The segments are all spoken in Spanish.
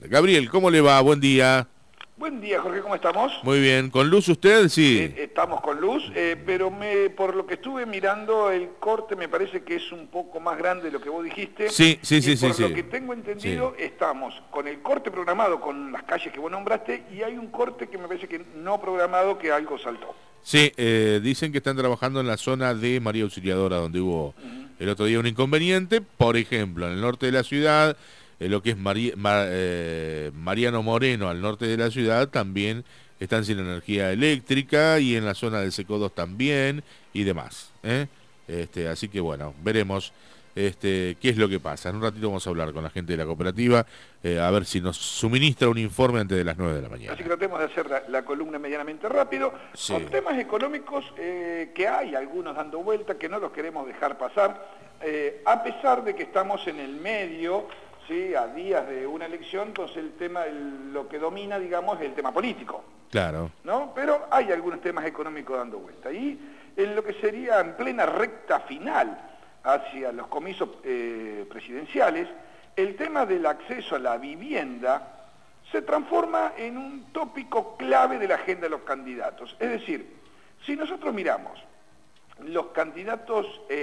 Gabriel, ¿cómo le va? Buen día. Buen día, Jorge, ¿cómo estamos? Muy bien. ¿Con luz usted? Sí. Estamos con luz, pero por lo que estuve mirando, el corte me parece que es un poco más grande de lo que vos dijiste. Sí. Por lo que tengo entendido, estamos con el corte programado con las calles que vos nombraste y hay un corte que me parece que no programado, que algo saltó. Sí, dicen que están trabajando en la zona de María Auxiliadora, donde hubo el otro día un inconveniente. Por ejemplo, en el norte de la ciudad, lo que es Mariano Moreno, al norte de la ciudad, también están sin energía eléctrica, y en la zona del Seco 2 también, y demás. Así que bueno, veremos qué es lo que pasa. En un ratito vamos a hablar con la gente de la cooperativa, a ver si nos suministra un informe antes de las 9 de la mañana. Así que tratemos de hacer la columna medianamente rápido, Sí. con temas económicos que hay algunos dando vuelta, que no los queremos dejar pasar, a pesar de que estamos en el medio, ¿sí?, a días de una elección. Entonces lo que domina, digamos, es el tema político. Claro. ¿No? Pero hay algunos temas económicos dando vuelta. Y en lo que sería en plena recta final hacia los comicios presidenciales, el tema del acceso a la vivienda se transforma en un tópico clave de la agenda de los candidatos. Es decir, si nosotros miramos los candidatos,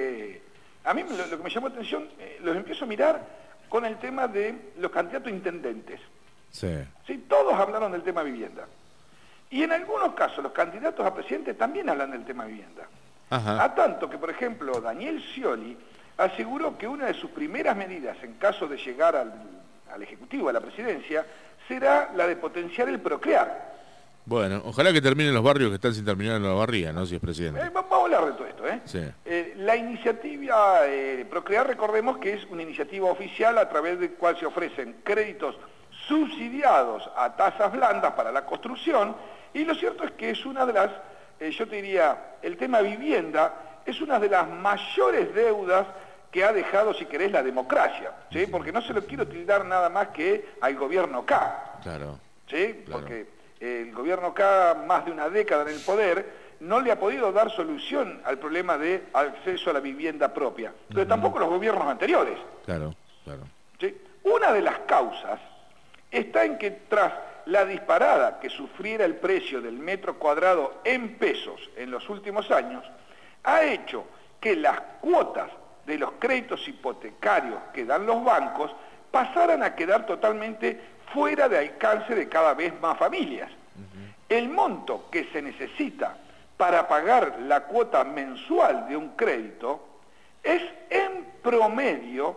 a mí lo que me llamó la atención, los empiezo a mirar con el tema de los candidatos a intendentes. Sí. ¿Sí? Todos hablaron del tema vivienda. Y en algunos casos los candidatos a presidente también hablan del tema vivienda. Ajá. A tanto que, por ejemplo, Daniel Scioli aseguró que una de sus primeras medidas en caso de llegar al Ejecutivo, a la presidencia, será la de potenciar el procrear. Bueno, ojalá que terminen los barrios que están sin terminar en la barría, ¿no? Si es presidente. Vamos a hablar de todo esto, ¿eh? Sí. La iniciativa Procrear, recordemos que es una iniciativa oficial a través de cual se ofrecen créditos subsidiados a tasas blandas para la construcción, y lo cierto es que es una de las, yo te diría, el tema vivienda es una de las mayores deudas que ha dejado, si querés, la democracia, ¿sí? Porque no se lo quiero tildar nada más que al gobierno K. Claro. ¿Sí? Claro. Porque el gobierno K, más de una década en el poder, no le ha podido dar solución al problema de acceso a la vivienda propia, pero tampoco los gobiernos anteriores. Claro. ¿Sí? Una de las causas está en que tras la disparada que sufriera el precio del metro cuadrado en pesos en los últimos años, ha hecho que las cuotas de los créditos hipotecarios que dan los bancos pasaran a quedar totalmente fuera de alcance de cada vez más familias. El monto que se necesita para pagar la cuota mensual de un crédito es en promedio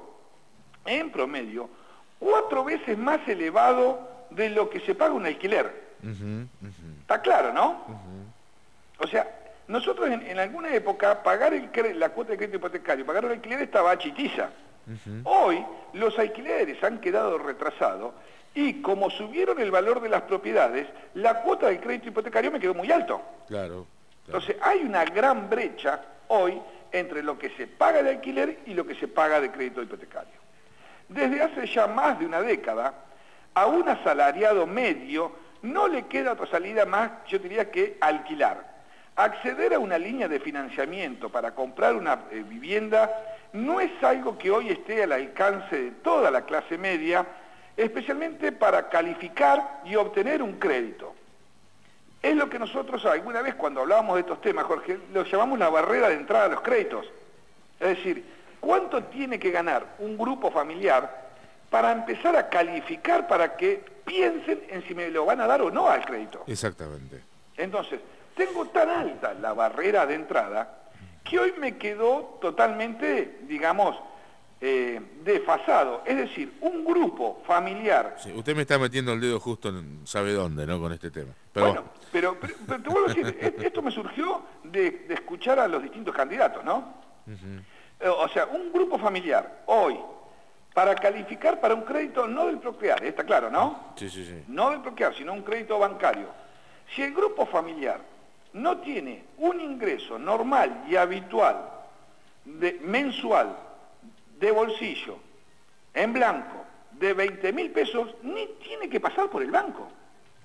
4 veces más elevado de lo que se paga un alquiler. ¿Está claro, no? O sea, nosotros en alguna época pagar la cuota de crédito hipotecario, pagar un alquiler estaba chitiza. Hoy los alquileres han quedado retrasados y como subieron el valor de las propiedades, la cuota del crédito hipotecario me quedó muy alto. Claro. Entonces hay una gran brecha hoy entre lo que se paga de alquiler y lo que se paga de crédito hipotecario. Desde hace ya más de una década, a un asalariado medio no le queda otra salida más, yo diría, que alquilar. Acceder a una línea de financiamiento para comprar una vivienda no es algo que hoy esté al alcance de toda la clase media, especialmente para calificar y obtener un crédito. Es lo que nosotros alguna vez cuando hablábamos de estos temas, Jorge, lo llamamos la barrera de entrada a los créditos. Es decir, ¿cuánto tiene que ganar un grupo familiar para empezar a calificar para que piensen en si me lo van a dar o no al crédito? Exactamente. Entonces, tengo tan alta la barrera de entrada que hoy me quedó totalmente, digamos, desfasado. Es decir, un grupo familiar... Sí, usted me está metiendo el dedo justo en sabe dónde, ¿no? Con este tema. Bueno, pero te vuelvo a decir, esto me surgió de escuchar a los distintos candidatos, ¿no? O sea, un grupo familiar hoy, para calificar para un crédito no del Procrear, está claro, ¿no? Sí. No del Procrear, sino un crédito bancario. Si el grupo familiar no tiene un ingreso normal y habitual, mensual, de bolsillo, en blanco, de 20.000 pesos, ni tiene que pasar por el banco.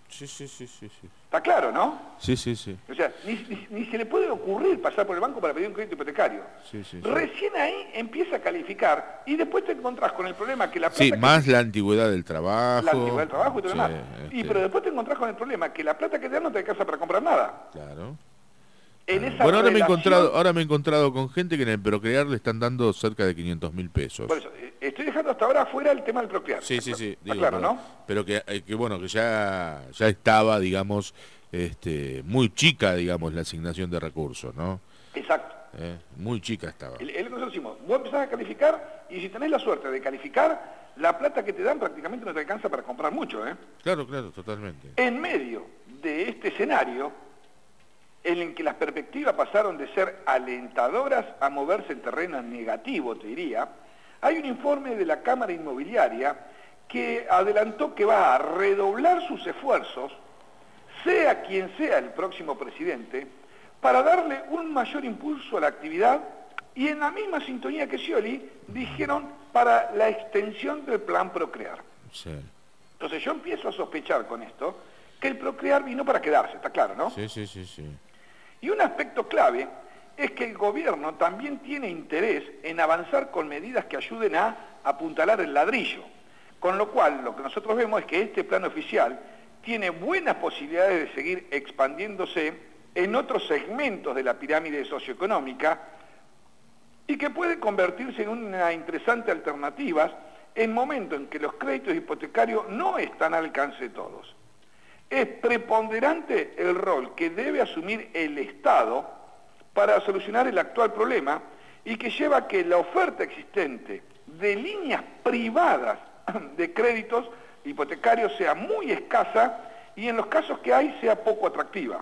Sí, sí, sí, sí, sí. ¿Está claro, no? Sí, sí, sí. O sea, ni se le puede ocurrir pasar por el banco para pedir un crédito hipotecario. Sí, sí, sí. Recién ahí empieza a calificar y después te encontrás con el problema que la plata... Sí, que más la antigüedad del trabajo. la antigüedad del trabajo y todo lo Sí, demás. Pero después te encontrás con el problema que la plata que te dan no te alcanza para comprar nada. Claro. En esa Bueno, ahora relación- me he encontrado con gente que en el Procrear le están dando cerca de 500.000 pesos. Por eso, estoy dejando hasta ahora fuera el tema del Procrear. Sí, sí, sí. Está Digo, claro, pero, ¿no? pero que bueno, que ya estaba, digamos, muy chica, digamos, la asignación de recursos, ¿no? Exacto. Muy chica estaba. Es lo que nosotros decimos, vos empezás a calificar y si tenés la suerte de calificar, la plata que te dan prácticamente no te alcanza para comprar mucho, ¿eh? Claro, claro, totalmente. En medio de este escenario, en el que las perspectivas pasaron de ser alentadoras a moverse en terreno negativo, te diría, hay un informe de la Cámara Inmobiliaria que adelantó que va a redoblar sus esfuerzos, sea quien sea el próximo presidente, para darle un mayor impulso a la actividad y en la misma sintonía que Scioli dijeron para la extensión del plan Procrear. Sí. Entonces yo empiezo a sospechar con esto que el Procrear vino para quedarse, está claro, ¿no? Sí, sí, sí, sí. Y un aspecto clave es que el gobierno también tiene interés en avanzar con medidas que ayuden a apuntalar el ladrillo. Con lo cual, lo que nosotros vemos es que este plan oficial tiene buenas posibilidades de seguir expandiéndose en otros segmentos de la pirámide socioeconómica y que puede convertirse en una interesante alternativa en momentos en que los créditos hipotecarios no están al alcance de todos. Es preponderante el rol que debe asumir el Estado para solucionar el actual problema y que lleva a que la oferta existente de líneas privadas de créditos hipotecarios sea muy escasa y en los casos que hay sea poco atractiva.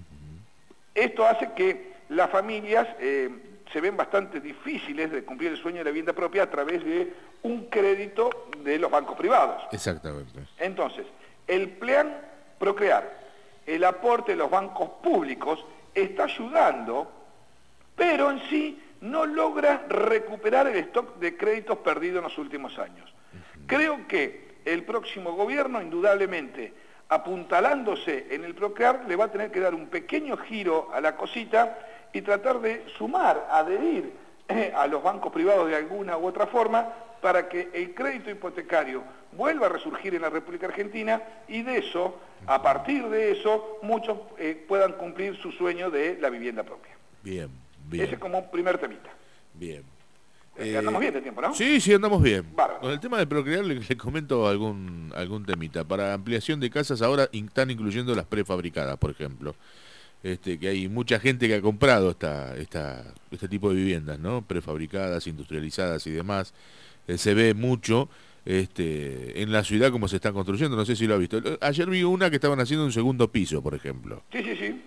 Esto hace que las familias se ven bastante difíciles de cumplir el sueño de la vivienda propia a través de un crédito de los bancos privados. Exactamente. Entonces, el plan Procrear, el aporte de los bancos públicos, está ayudando, pero en sí no logra recuperar el stock de créditos perdido en los últimos años. Creo que el próximo gobierno, indudablemente, apuntalándose en el Procrear, le va a tener que dar un pequeño giro a la cosita y tratar de sumar, adherir a los bancos privados de alguna u otra forma para que el crédito hipotecario vuelva a resurgir en la República Argentina y de eso, a partir de eso, muchos puedan cumplir su sueño de la vivienda propia. Bien, bien. Ese es como un primer temita. Bien. Andamos bien de tiempo, ¿no? Sí, sí, andamos bien. Bárbaro. Con el tema de Procrear le comento algún temita. Para ampliación de casas ahora están incluyendo las prefabricadas, por ejemplo. Que hay mucha gente que ha comprado este tipo de viviendas, ¿no? Prefabricadas, industrializadas y demás. Se ve mucho en la ciudad como se están construyendo, no sé si lo ha visto. Ayer vi una que estaban haciendo un segundo piso, por ejemplo. Sí, sí, sí.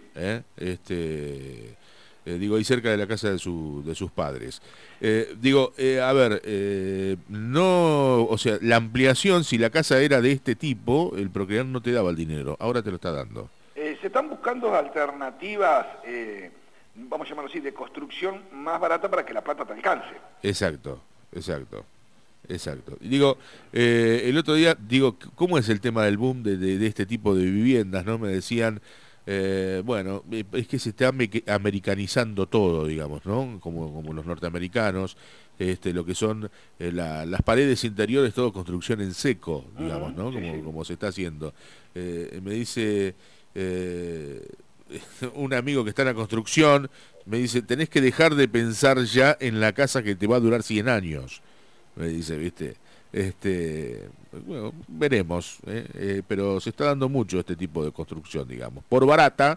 Digo, ahí cerca de la casa de sus padres. No, o sea, la ampliación, si la casa era de este tipo, el Procrear no te daba el dinero, ahora te lo está dando. Se están buscando alternativas, vamos a llamarlo así, de construcción más barata para que la plata te alcance. Exacto, exacto. Exacto. Digo, el otro día, ¿cómo es el tema del boom de este tipo de viviendas? ¿No? Me decían, es que se está americanizando todo, digamos, ¿no? Como los norteamericanos, lo que son las paredes interiores, todo construcción en seco, digamos, ¿no? Como se está haciendo. Me dice un amigo que está en la construcción, me dice, tenés que dejar de pensar ya en la casa que te va a durar 100 años. Me dice, ¿viste? Bueno, veremos, pero se está dando mucho este tipo de construcción, digamos, por barata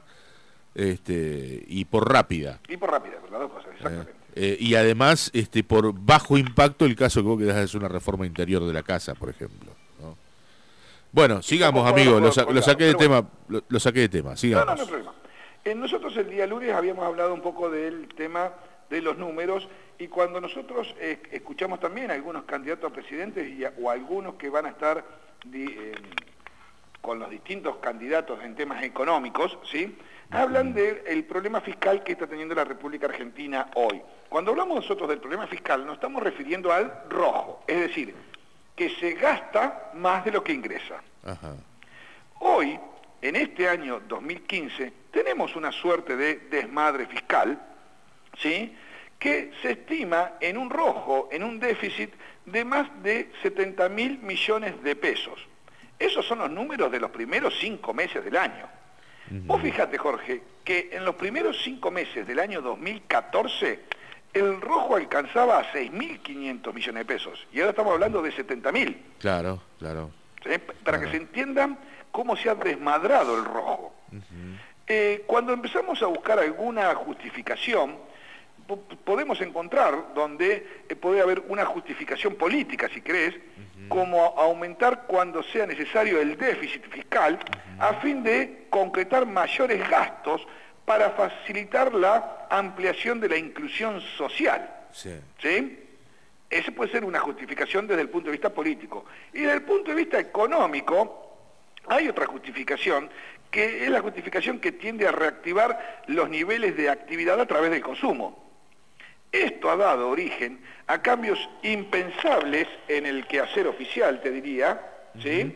y por rápida. Y por rápida, por las dos cosas, exactamente. Y además, por bajo impacto, el caso que vos querás es una reforma interior de la casa, por ejemplo, ¿no? Bueno, sigamos, amigos, lo saqué de tema, lo saqué de tema, sigamos. No hay problema. Nosotros el día lunes habíamos hablado un poco del tema de los números y cuando nosotros escuchamos también a algunos candidatos a presidentes o algunos que van a estar con los distintos candidatos en temas económicos, ¿sí? Hablan del problema fiscal que está teniendo la República Argentina hoy. Cuando hablamos nosotros del problema fiscal nos estamos refiriendo al rojo, es decir, que se gasta más de lo que ingresa. Ajá. Hoy en este año 2015 tenemos una suerte de desmadre fiscal, ¿sí?, que se estima en un rojo, en un déficit de más de 70.000 millones de pesos. Esos son los números de los primeros 5 meses del año. Vos fíjate, Jorge, que en los primeros 5 meses del año 2014, el rojo alcanzaba a 6.500 millones de pesos, y ahora estamos hablando de 70.000. Claro, claro. ¿Sí? Para que se entiendan cómo se ha desmadrado el rojo. Cuando empezamos a buscar alguna justificación, podemos encontrar donde puede haber una justificación política, si querés, como aumentar cuando sea necesario el déficit fiscal a fin de concretar mayores gastos para facilitar la ampliación de la inclusión social. Sí. ¿Sí? Esa puede ser una justificación desde el punto de vista político. Y desde el punto de vista económico, hay otra justificación, que es la justificación que tiende a reactivar los niveles de actividad a través del consumo. Esto ha dado origen a cambios impensables en el quehacer oficial, te diría, ¿sí?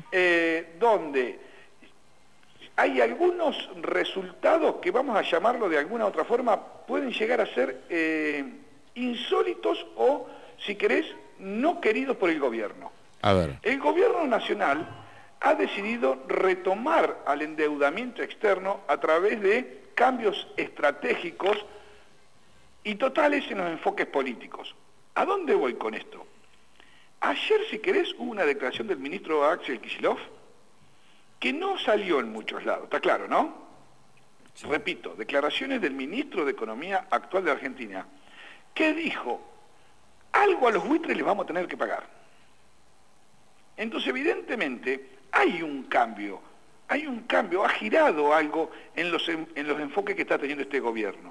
Donde hay algunos resultados que, vamos a llamarlo de alguna otra forma, pueden llegar a ser insólitos o, si querés, no queridos por el gobierno. A ver. El gobierno nacional ha decidido retomar al endeudamiento externo a través de cambios estratégicos y totales en los enfoques políticos. ¿A dónde voy con esto? Ayer, si querés, hubo una declaración del ministro Axel Kicillof que no salió en muchos lados, está claro, ¿no? Sí. Repito, declaraciones del ministro de Economía actual de Argentina, que dijo, algo a los buitres les vamos a tener que pagar. Entonces, evidentemente, hay un cambio, ha girado algo en los enfoques que está teniendo este gobierno.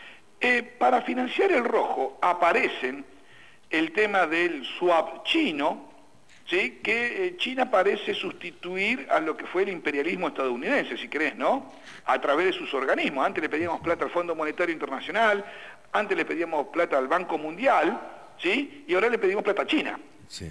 Para financiar el rojo aparecen el tema del swap chino, ¿sí?, que China parece sustituir a lo que fue el imperialismo estadounidense, si querés, ¿no?, a través de sus organismos. Antes le pedíamos plata al Fondo Monetario Internacional, antes le pedíamos plata al Banco Mundial, ¿sí?, y ahora le pedimos plata a China. Sí.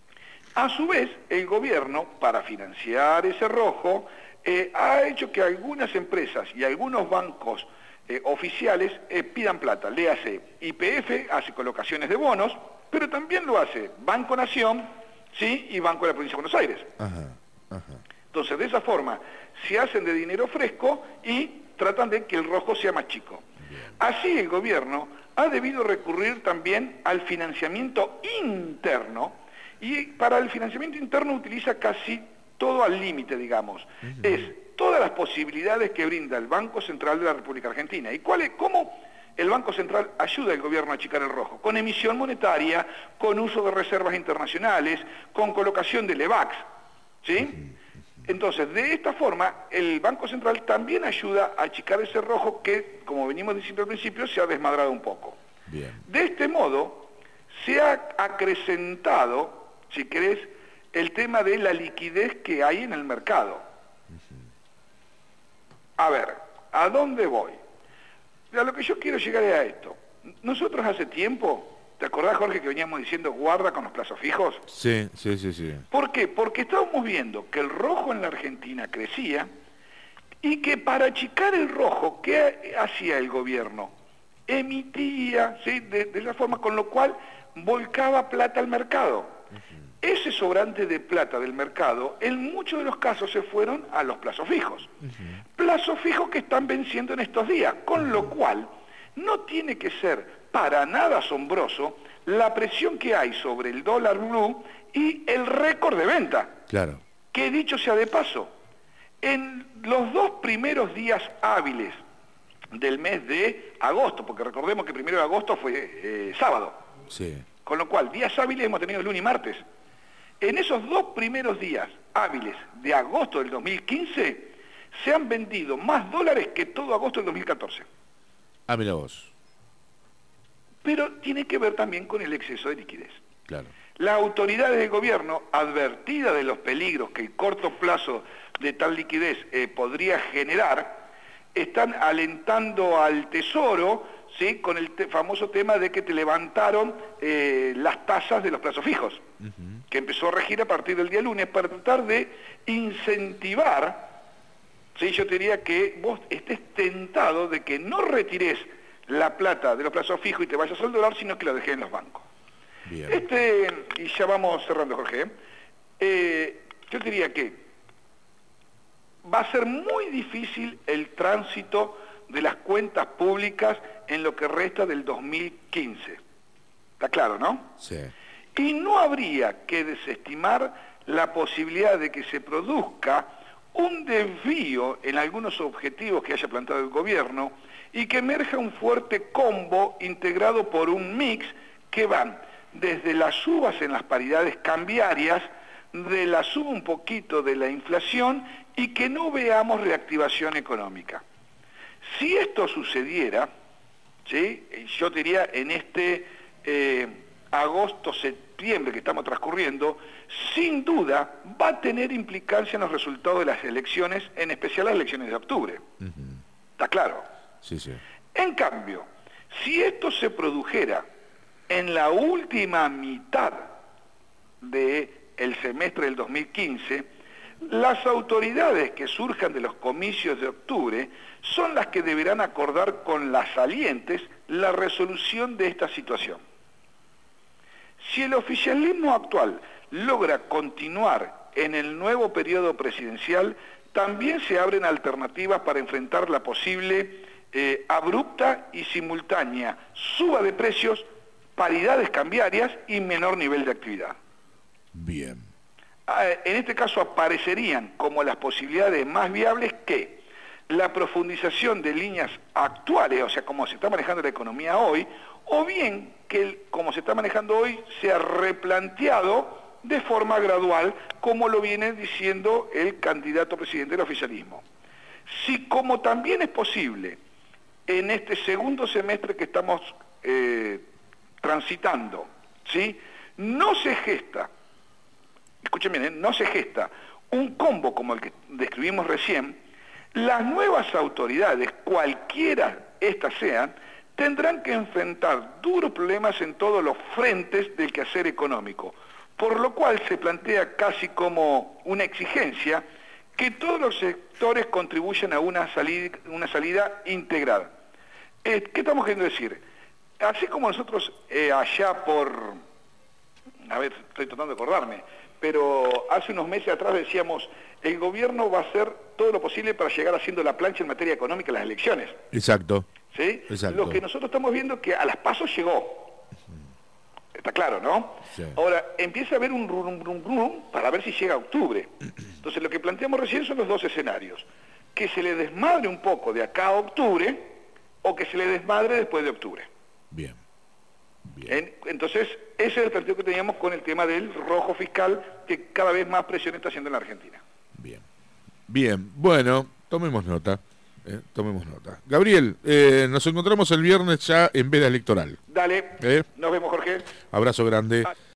A su vez, el gobierno, para financiar ese rojo, ha hecho que algunas empresas y algunos bancos oficiales pidan plata. Le hace YPF, hace colocaciones de bonos, pero también lo hace Banco Nación, ¿sí?, y Banco de la Provincia de Buenos Aires. Entonces, de esa forma, se hacen de dinero fresco y tratan de que el rojo sea más chico. Así, el gobierno ha debido recurrir también al financiamiento interno, y para el financiamiento interno utiliza casi todo al límite, digamos. Es todas las posibilidades que brinda el Banco Central de la República Argentina. ¿Y cómo el Banco Central ayuda al gobierno a achicar el rojo? Con emisión monetaria, con uso de reservas internacionales, con colocación de LEVAX, ¿sí? Entonces, de esta forma, el Banco Central también ayuda a achicar ese rojo que, como venimos diciendo al principio, se ha desmadrado un poco. Bien. De este modo, se ha acrecentado, si querés, el tema de la liquidez que hay en el mercado. A ver, ¿a dónde voy? A lo que yo quiero llegar es a esto. Nosotros hace tiempo, ¿te acordás, Jorge, que veníamos diciendo guarda con los plazos fijos? Sí. ¿Por qué? Porque estábamos viendo que el rojo en la Argentina crecía y que para achicar el rojo, ¿qué hacía el gobierno? Emitía, ¿sí?, de esa forma, con lo cual volcaba plata al mercado. Ese sobrante de plata del mercado, en muchos de los casos se fueron a los plazos fijos. Plazos fijos que están venciendo en estos días, con lo cual no tiene que ser para nada asombroso la presión que hay sobre el dólar blue y el récord de venta. Claro. Que dicho sea de paso, en los 2 primeros días hábiles del mes de agosto, porque recordemos que el 1 de agosto fue sábado. Sí. Con lo cual, días hábiles hemos tenido lunes y martes. En esos 2 primeros días hábiles de agosto del 2015, se han vendido más dólares que todo agosto del 2014. Ah, mira vos. Pero tiene que ver también con el exceso de liquidez. Claro. Las autoridades del gobierno, advertidas de los peligros que el corto plazo de tal liquidez podría generar, están alentando al Tesoro, ¿sí?, con el famoso tema de que te levantaron las tasas de los plazos fijos, que empezó a regir a partir del día lunes para tratar de incentivar, Sí, yo te diría que vos estés tentado de que no retires la plata de los plazos fijos y te vayas al dólar, sino que la dejes en los bancos. Bien. Y ya vamos cerrando, Jorge. Yo te diría que va a ser muy difícil el tránsito de las cuentas públicas en lo que resta del 2015. ¿Está claro, no? Sí. Y no habría que desestimar la posibilidad de que se produzca un desvío en algunos objetivos que haya planteado el gobierno y que emerja un fuerte combo integrado por un mix que van desde las subas en las paridades cambiarias, de la suba un poquito de la inflación y que no veamos reactivación económica. Si esto sucediera, ¿sí? Yo diría en este agosto-septiembre que estamos transcurriendo, sin duda va a tener implicancia en los resultados de las elecciones, en especial las elecciones de octubre. ¿Está claro? Sí, sí. En cambio, si esto se produjera en la última mitad del semestre del 2015, las autoridades que surjan de los comicios de octubre son las que deberán acordar con las salientes la resolución de esta situación. Si el oficialismo actual logra continuar en el nuevo periodo presidencial, también se abren alternativas para enfrentar la posible abrupta y simultánea suba de precios, paridades cambiarias y menor nivel de actividad. Bien. En este caso aparecerían como las posibilidades más viables que la profundización de líneas actuales, o sea, como se está manejando la economía hoy, o bien que como se está manejando hoy sea replanteado de forma gradual, como lo viene diciendo el candidato presidente del oficialismo. Si como también es posible en este segundo semestre que estamos transitando, ¿sí? No se gesta, escuchen bien, no se gesta un combo como el que describimos recién, las nuevas autoridades, cualquiera estas sean, tendrán que enfrentar duros problemas en todos los frentes del quehacer económico, por lo cual se plantea casi como una exigencia que todos los sectores contribuyan a una salida integrada. ¿Qué estamos queriendo decir? Así como nosotros allá por, a ver, estoy tratando de acordarme, pero hace unos meses atrás decíamos, el gobierno va a hacer todo lo posible para llegar haciendo la plancha en materia económica en las elecciones. Exacto. ¿Sí? Exacto. Lo que nosotros estamos viendo es que a las pasos llegó. Está claro, ¿no? Sí. Ahora, empieza a haber un rum para ver si llega a octubre. Entonces, lo que planteamos recién son los dos escenarios. Que se le desmadre un poco de acá a octubre o que se le desmadre después de octubre. Bien. Bien. Entonces, ese es el planteo que teníamos con el tema del rojo fiscal, que cada vez más presión está haciendo en la Argentina. Bien. Bien. Bueno, tomemos nota. Tomemos nota. Gabriel, nos encontramos el viernes ya en veda electoral. Dale, nos vemos, Jorge. Abrazo grande.